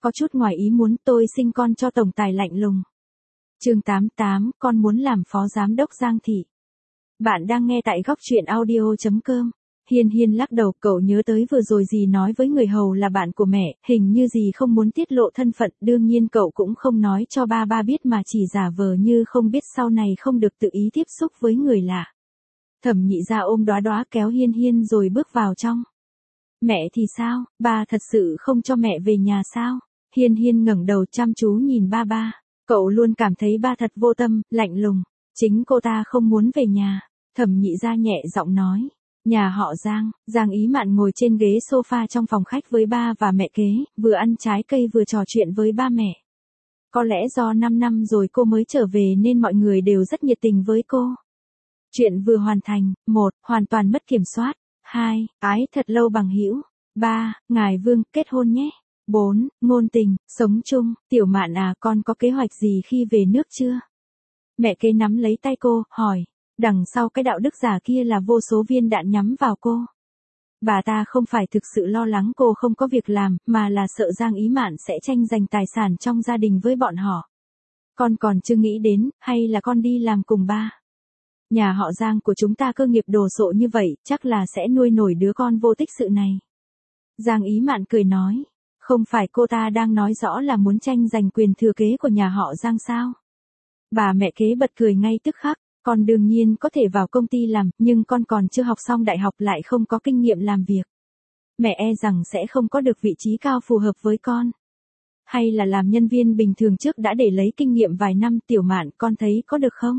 có chút ngoài ý muốn, tôi sinh con cho tổng tài lạnh lùng. Chương 88, con muốn làm phó giám đốc Giang thị. Bạn đang nghe tại góc truyện audio.com. Hiên Hiên lắc đầu, cậu nhớ tới vừa rồi dì nói với người hầu là bạn của mẹ, hình như dì không muốn tiết lộ thân phận, đương nhiên cậu cũng không nói cho ba biết mà chỉ giả vờ như không biết, sau này không được tự ý tiếp xúc với người lạ. Thẩm Nhị Gia ôm đóa đóa kéo Hiên Hiên rồi bước vào trong. Mẹ thì sao, ba thật sự không cho mẹ về nhà sao? Hiên Hiên ngẩng đầu chăm chú nhìn ba. Cậu luôn cảm thấy ba thật vô tâm, lạnh lùng. Chính cô ta không muốn về nhà. Thẩm Nhị Gia nhẹ giọng nói. Nhà họ Giang, Giang Ý Mạn ngồi trên ghế sofa trong phòng khách với ba và mẹ kế, vừa ăn trái cây vừa trò chuyện với ba mẹ. Có lẽ do 5 năm rồi cô mới trở về nên mọi người đều rất nhiệt tình với cô. Chuyện vừa hoàn thành. 1. Hoàn toàn mất kiểm soát. 2. Ái thật lâu bằng hữu. 3. Ngài Vương, kết hôn nhé. 4. Ngôn tình, sống chung. Tiểu Mạn à, con có kế hoạch gì khi về nước chưa? Mẹ kế nắm lấy tay cô, hỏi. Đằng sau cái đạo đức giả kia là vô số viên đạn nhắm vào cô. Bà ta không phải thực sự lo lắng cô không có việc làm, mà là sợ Giang Ý Mạn sẽ tranh giành tài sản trong gia đình với bọn họ. Con còn chưa nghĩ đến, hay là con đi làm cùng ba? Nhà họ Giang của chúng ta cơ nghiệp đồ sộ như vậy, chắc là sẽ nuôi nổi đứa con vô tích sự này. Giang Ý Mạn cười nói. Không phải cô ta đang nói rõ là muốn tranh giành quyền thừa kế của nhà họ Giang sao? Bà mẹ kế bật cười ngay tức khắc. Con đương nhiên có thể vào công ty làm, nhưng con còn chưa học xong đại học lại không có kinh nghiệm làm việc. Mẹ e rằng sẽ không có được vị trí cao phù hợp với con. Hay là làm nhân viên bình thường trước đã để lấy kinh nghiệm vài năm. Tiểu Mạn, con thấy có được không?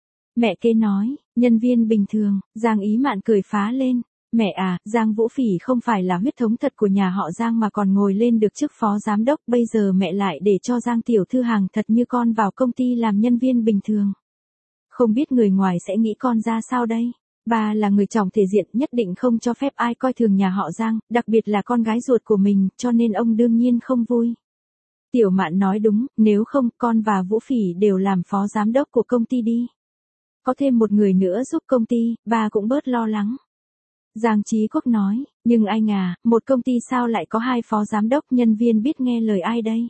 Mẹ kế nói, nhân viên bình thường. Giang Ý Mạn cười phá lên. Mẹ à, Giang Vũ Phỉ không phải là huyết thống thật của nhà họ Giang mà còn ngồi lên được chức phó giám đốc. Bây giờ mẹ lại để cho Giang tiểu thư hàng thật như con vào công ty làm nhân viên bình thường. Không biết người ngoài sẽ nghĩ con ra sao đây? Ba là người trọng thể diện, nhất định không cho phép ai coi thường nhà họ Giang, đặc biệt là con gái ruột của mình, cho nên ông đương nhiên không vui. Tiểu Mạn nói đúng, nếu không, con và Vũ Phỉ đều làm phó giám đốc của công ty đi. Có thêm một người nữa giúp công ty, ba cũng bớt lo lắng. Giang Chí Quốc nói, nhưng anh à, một công ty sao lại có 2 phó giám đốc, nhân viên biết nghe lời ai đây?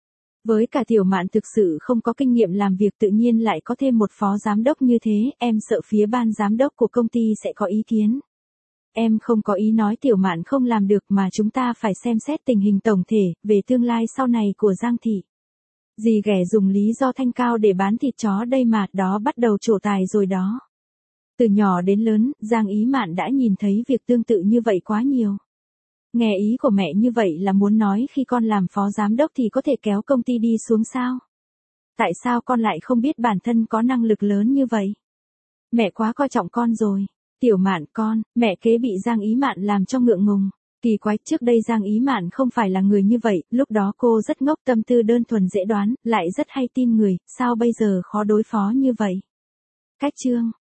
Với cả Tiểu Mạn thực sự không có kinh nghiệm làm việc, tự nhiên lại có thêm một phó giám đốc như thế, em sợ phía ban giám đốc của công ty sẽ có ý kiến. Em không có ý nói Tiểu Mạn không làm được, mà chúng ta phải xem xét tình hình tổng thể, về tương lai sau này của Giang thị. Dì ghẻ dùng lý do thanh cao để bán thịt chó đây mà, đó bắt đầu trổ tài rồi đó. Từ nhỏ đến lớn, Giang Ý Mạn đã nhìn thấy việc tương tự như vậy quá nhiều. Nghe ý của mẹ như vậy là muốn nói khi con làm phó giám đốc thì có thể kéo công ty đi xuống sao? Tại sao con lại không biết bản thân có năng lực lớn như vậy? Mẹ quá coi trọng con rồi. Tiểu Mạn con, mẹ kế bị Giang Ý Mạn làm cho ngượng ngùng. Kỳ quái, trước đây Giang Ý Mạn không phải là người như vậy, lúc đó cô rất ngốc, tâm tư đơn thuần dễ đoán, lại rất hay tin người, sao bây giờ khó đối phó như vậy? Cách chương.